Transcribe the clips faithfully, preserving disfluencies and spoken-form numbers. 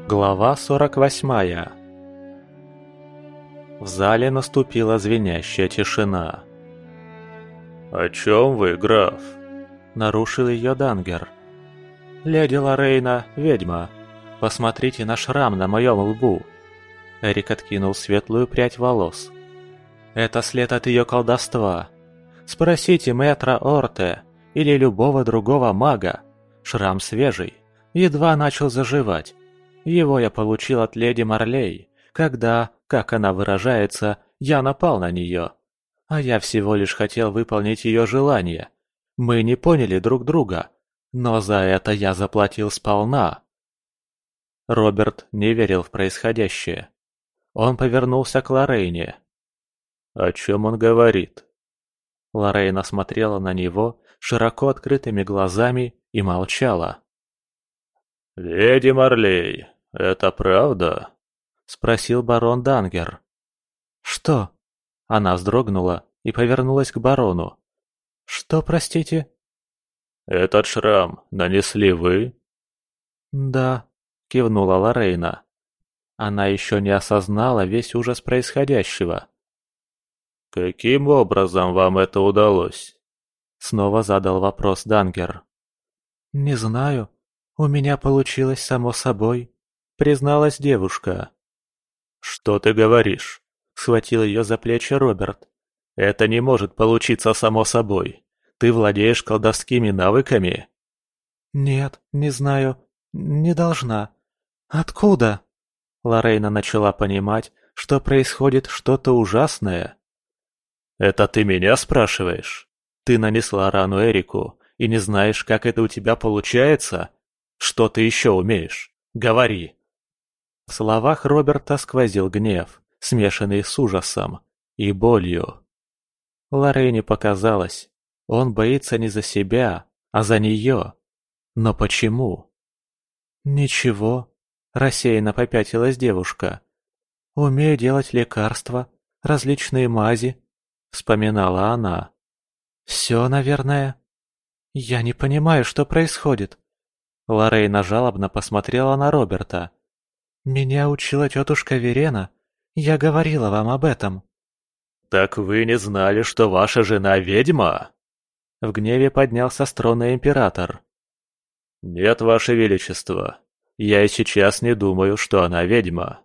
Глава сорок восьмая. В зале наступила звенящая тишина. «О чем вы, граф?» – нарушил ее Дангер. «Леди Лорейна – ведьма. Посмотрите на шрам на моем лбу». Эрик откинул светлую прядь волос. «Это след от ее колдовства. Спросите мэтра Орте или любого другого мага. Шрам свежий, едва начал заживать. Его я получил от леди Марлей, когда, как она выражается, я напал на нее. А я всего лишь хотел выполнить ее желание. Мы не поняли друг друга, но за это я заплатил сполна». Роберт не верил в происходящее. Он повернулся к Лорейне. «О чем он говорит?» Лорейна смотрела на него широко открытыми глазами и молчала. «Леди Марлей, это правда?» – спросил барон Дангер. «Что?» – она вздрогнула и повернулась к барону. «Что, простите?» «Этот шрам нанесли вы?» «Да», – кивнула Лорейна. Она еще не осознала весь ужас происходящего. «Каким образом вам это удалось?» – снова задал вопрос Дангер. «Не знаю. У меня получилось само собой», – призналась девушка. «Что ты говоришь?» – схватил ее за плечи Роберт. «Это не может получиться само собой. Ты владеешь колдовскими навыками?» «Нет, не знаю. Не должна. Откуда?» Лорейна начала понимать, что происходит что-то ужасное. «Это ты меня спрашиваешь? Ты нанесла рану Эрику и не знаешь, как это у тебя получается? Что ты еще умеешь? Говори!» В словах Роберта сквозил гнев, смешанный с ужасом и болью. Лорейне показалось, он боится не за себя, а за нее. Но почему? «Ничего», – рассеянно попятилась девушка. «Умею делать лекарства, различные мази», – вспоминала она. «Все, наверное. Я не понимаю, что происходит». Лорейна жалобно посмотрела на Роберта. «Меня учила тетушка Верена. Я говорила вам об этом». «Так вы не знали, что ваша жена ведьма?» В гневе поднялся с трона император. «Нет, ваше величество. Я и сейчас не думаю, что она ведьма».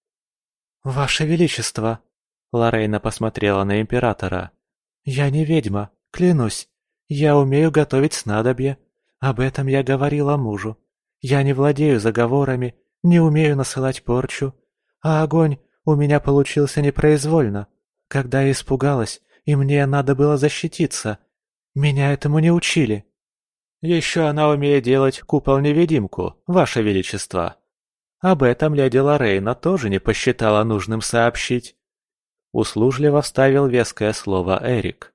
«Ваше величество», — Лорейна посмотрела на императора. «Я не ведьма, клянусь. Я умею готовить снадобья. Об этом я говорила мужу. Я не владею заговорами, не умею насылать порчу. А огонь у меня получился непроизвольно, когда я испугалась, и мне надо было защититься. Меня этому не учили». «Еще она умеет делать купол-невидимку, ваше величество. Об этом леди Лорейна тоже не посчитала нужным сообщить». Услужливо вставил веское слово Эрик.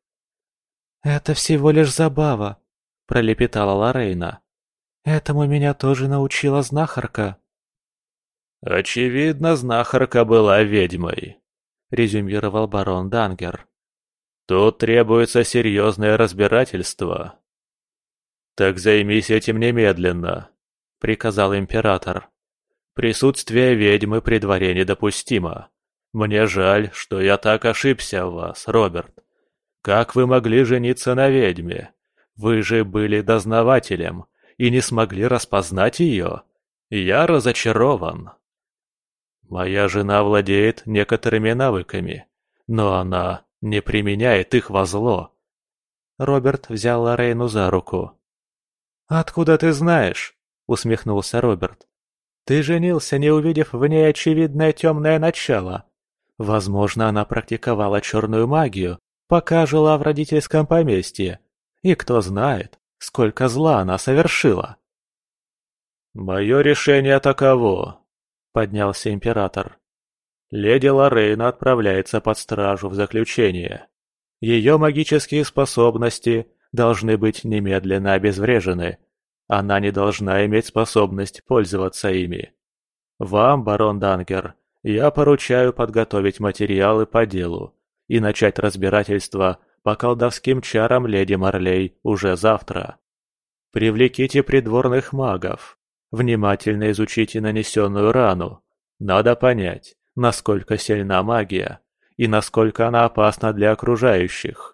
«Это всего лишь забава», – пролепетала Лорейна. «Этому меня тоже научила знахарка». «Очевидно, знахарка была ведьмой», – резюмировал барон Дангер. «Тут требуется серьезное разбирательство». «Так займись этим немедленно», – приказал император. «Присутствие ведьмы при дворе недопустимо. Мне жаль, что я так ошибся в вас, Роберт. Как вы могли жениться на ведьме? Вы же были дознавателем и не смогли распознать ее. Я разочарован. Моя жена владеет некоторыми навыками, но она не применяет их во зло». Роберт взял Лорейну за руку. «Откуда ты знаешь?» – усмехнулся Роберт. «Ты женился, не увидев в ней очевидное темное начало. Возможно, она практиковала черную магию, пока жила в родительском поместье. И кто знает, сколько зла она совершила». «Мое решение таково», – поднялся император. «Леди Лорейна отправляется под стражу в заключение. Ее магические способности должны быть немедленно обезврежены. Она не должна иметь способность пользоваться ими. Вам, барон Дангер, я поручаю подготовить материалы по делу и начать разбирательство по колдовским чарам леди Марлей уже завтра. Привлеките придворных магов. Внимательно изучите нанесенную рану. Надо понять, насколько сильна магия и насколько она опасна для окружающих.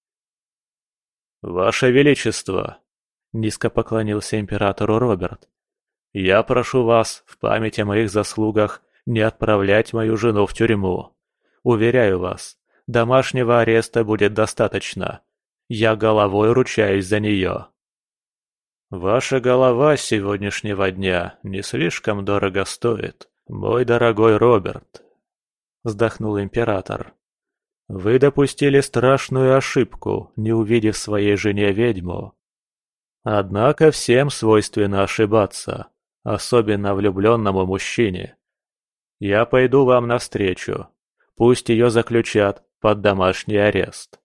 «Ваше Величество!» — низко поклонился императору Роберт. «Я прошу вас в память о моих заслугах не отправлять мою жену в тюрьму. Уверяю вас, домашнего ареста будет достаточно. Я головой ручаюсь за нее». «Ваша голова с сегодняшнего дня не слишком дорого стоит, мой дорогой Роберт», — вздохнул император. «Вы допустили страшную ошибку, не увидев своей жене ведьму. Однако всем свойственно ошибаться, особенно влюбленному мужчине. Я пойду вам навстречу. Пусть ее заключат под домашний арест».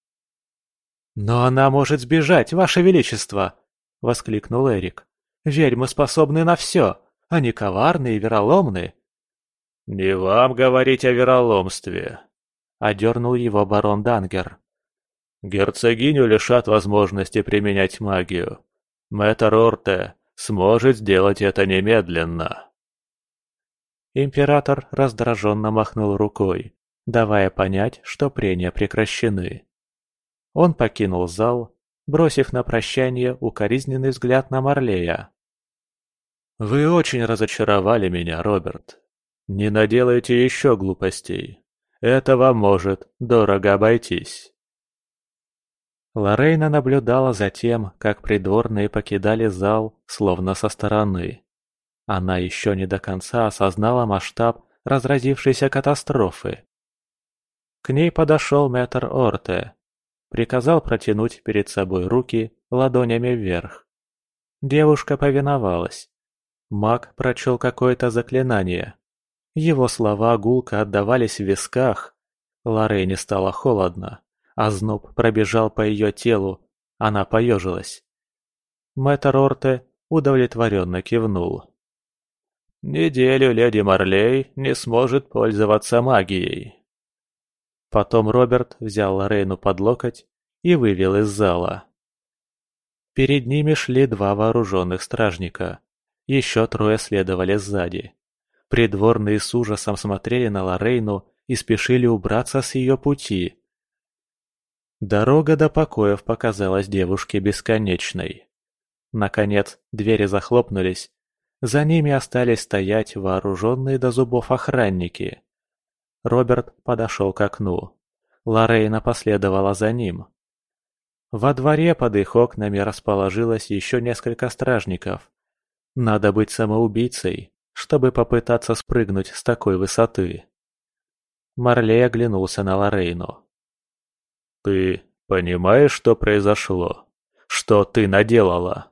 «Но она может сбежать, Ваше Величество!» — воскликнул Эрик. «Ведьмы способны на все. Они коварны и вероломны». «Не вам говорить о вероломстве», — одернул его барон Дангер. «Герцогиню лишат возможности применять магию. Мэтр Орте сможет сделать это немедленно». Император раздраженно махнул рукой, давая понять, что прения прекращены. Он покинул зал, бросив на прощание укоризненный взгляд на Марлея. «Вы очень разочаровали меня, Роберт. Не наделайте еще глупостей. Это вам может дорого обойтись». Лорейна наблюдала за тем, как придворные покидали зал, словно со стороны. Она еще не до конца осознала масштаб разразившейся катастрофы. К ней подошел мэтр Орте. Приказал протянуть перед собой руки ладонями вверх. Девушка повиновалась. Маг прочел какое-то заклинание. Его слова гулко отдавались в висках. Лорейне стало холодно. Озноб пробежал по ее телу. Она поежилась. Мэтр Орте удовлетворенно кивнул. «Неделю леди Марлей не сможет пользоваться магией». Потом Роберт взял Лорейну под локоть и вывел из зала. Перед ними шли два вооруженных стражника. Еще трое следовали сзади. Придворные с ужасом смотрели на Лорейну и спешили убраться с ее пути. Дорога до покоев показалась девушке бесконечной. Наконец, двери захлопнулись. За ними остались стоять вооруженные до зубов охранники. Роберт подошел к окну. Лорейна последовала за ним. Во дворе под их окнами расположилось еще несколько стражников. Надо быть самоубийцей, чтобы попытаться спрыгнуть с такой высоты. Марлей оглянулся на Лорейну. «Ты понимаешь, что произошло? Что ты наделала?»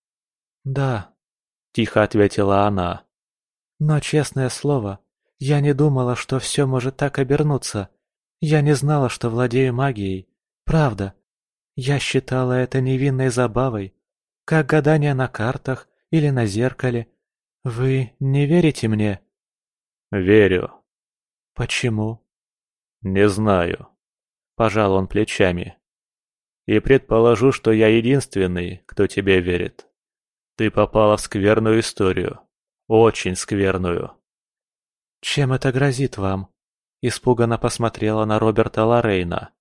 «Да», — тихо ответила она. «но, честное слово, я не думала, что все может так обернуться. Я не знала, что владею магией. Правда. Я считала это невинной забавой, как гадание на картах или на зеркале. Вы не верите мне?» «Верю». «Почему?» «Не знаю». Пожал он плечами. «И предположу, что я единственный, кто тебе верит. Ты попала в скверную историю. Очень скверную». «Чем это грозит вам?» Испуганно посмотрела на Роберта Лорейна.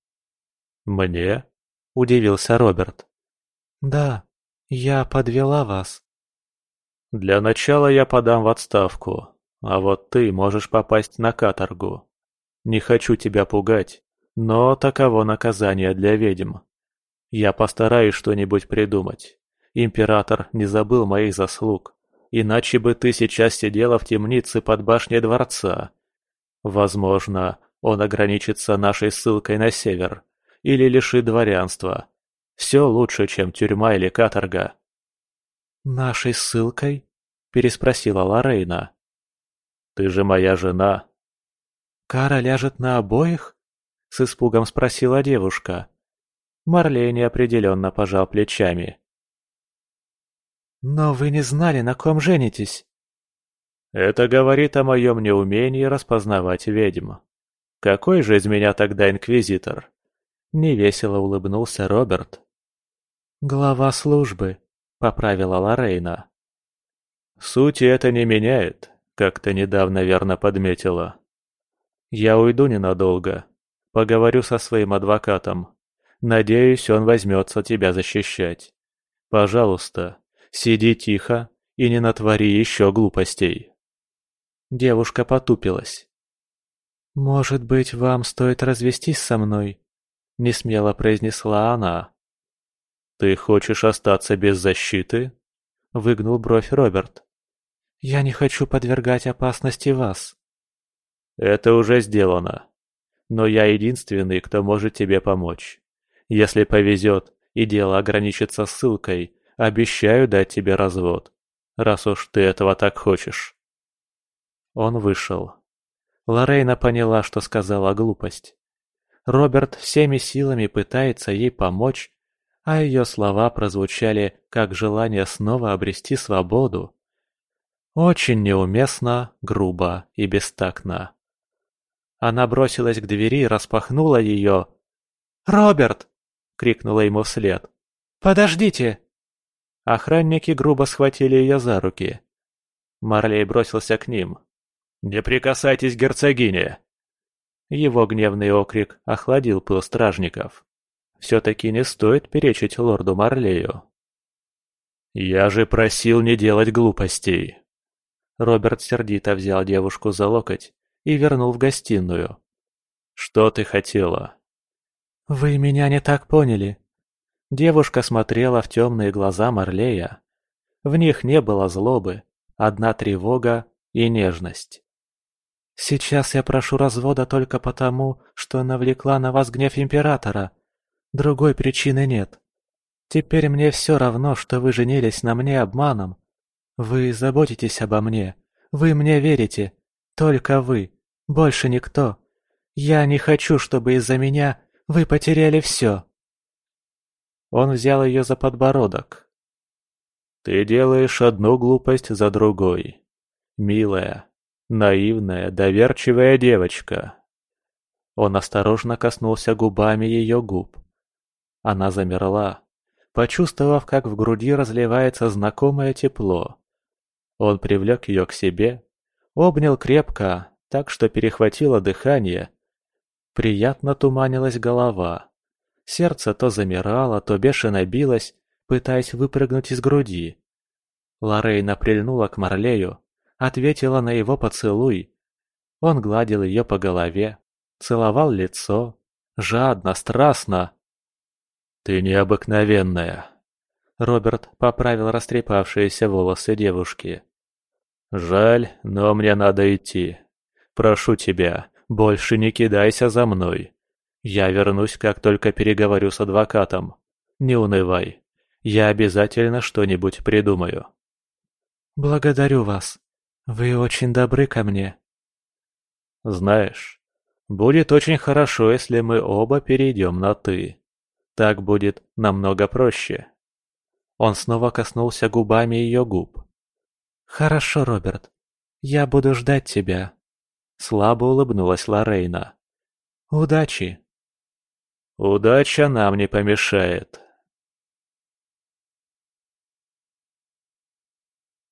«Мне?» – удивился Роберт. «Да, я подвела вас». «Для начала я подам в отставку, а вот ты можешь попасть на каторгу. Не хочу тебя пугать, но таково наказание для ведьм. Я постараюсь что-нибудь придумать. Император не забыл моих заслуг, иначе бы ты сейчас сидела в темнице под башней дворца. Возможно, он ограничится нашей ссылкой на север или лишит дворянства. Все лучше, чем тюрьма или каторга». «Нашей ссылкой?» – переспросила Лорейна. «Ты же моя жена». «Кара ляжет на обоих?» – с испугом спросила девушка. Марлей неопределенно пожал плечами. «Но вы не знали, на ком женитесь?» «Это говорит о моем неумении распознавать ведьм. Какой же из меня тогда инквизитор?» Невесело улыбнулся Роберт. «Глава службы», — поправила Лорейна. Сути это не меняет, как ты недавно верно подметила. Я уйду ненадолго. Поговорю со своим адвокатом. Надеюсь, он возьмется тебя защищать. Пожалуйста, сиди тихо и не натвори еще глупостей». Девушка потупилась. «Может быть, вам стоит развестись со мной?» — несмело произнесла она. «Ты хочешь остаться без защиты?» — выгнул бровь Роберт. «Я не хочу подвергать опасности вас». «Это уже сделано. Но я единственный, кто может тебе помочь. Если повезет и дело ограничится ссылкой, обещаю дать тебе развод, раз уж ты этого так хочешь». Он вышел. Лорейна поняла, что сказала глупость. Роберт всеми силами пытается ей помочь, а ее слова прозвучали как желание снова обрести свободу. Очень неуместно, грубо и бестактно. Она бросилась к двери и распахнула ее. «Роберт!» — крикнула ему вслед. «Подождите!» Охранники грубо схватили ее за руки. Марлей бросился к ним. «Не прикасайтесь к герцогине!» Его гневный окрик охладил пыл стражников. Все-таки не стоит перечить лорду Марлею. «Я же просил не делать глупостей!» Роберт сердито взял девушку за локоть и вернул в гостиную. «Что ты хотела?» «Вы меня не так поняли». Девушка смотрела в темные глаза Марлея. В них не было злобы, одна тревога и нежность. «Сейчас я прошу развода только потому, что навлекла на вас гнев императора. Другой причины нет. Теперь мне все равно, что вы женились на мне обманом. Вы заботитесь обо мне, вы мне верите. Только вы, больше никто. Я не хочу, чтобы из-за меня вы потеряли все». Он взял ее за подбородок. «Ты делаешь одну глупость за другой. Милая, наивная, доверчивая девочка». Он осторожно коснулся губами ее губ. Она замерла, почувствовав, как в груди разливается знакомое тепло. Он привлек ее к себе, обнял крепко, так что перехватило дыхание. Приятно туманилась голова. Сердце то замирало, то бешено билось, пытаясь выпрыгнуть из груди. Лорейна прильнула к Марлею, ответила на его поцелуй. Он гладил ее по голове, целовал лицо, жадно, страстно. «Ты необыкновенная!» Роберт поправил растрепавшиеся волосы девушки. «Жаль, но мне надо идти. Прошу тебя, больше не кидайся за мной. Я вернусь, как только переговорю с адвокатом. Не унывай. Я обязательно что-нибудь придумаю». «Благодарю вас. Вы очень добры ко мне». «Знаешь, будет очень хорошо, если мы оба перейдем на «ты». Так будет намного проще». Он снова коснулся губами ее губ. «Хорошо, Роберт. Я буду ждать тебя». Слабо улыбнулась Лорейна. «Удачи». «Удача нам не помешает».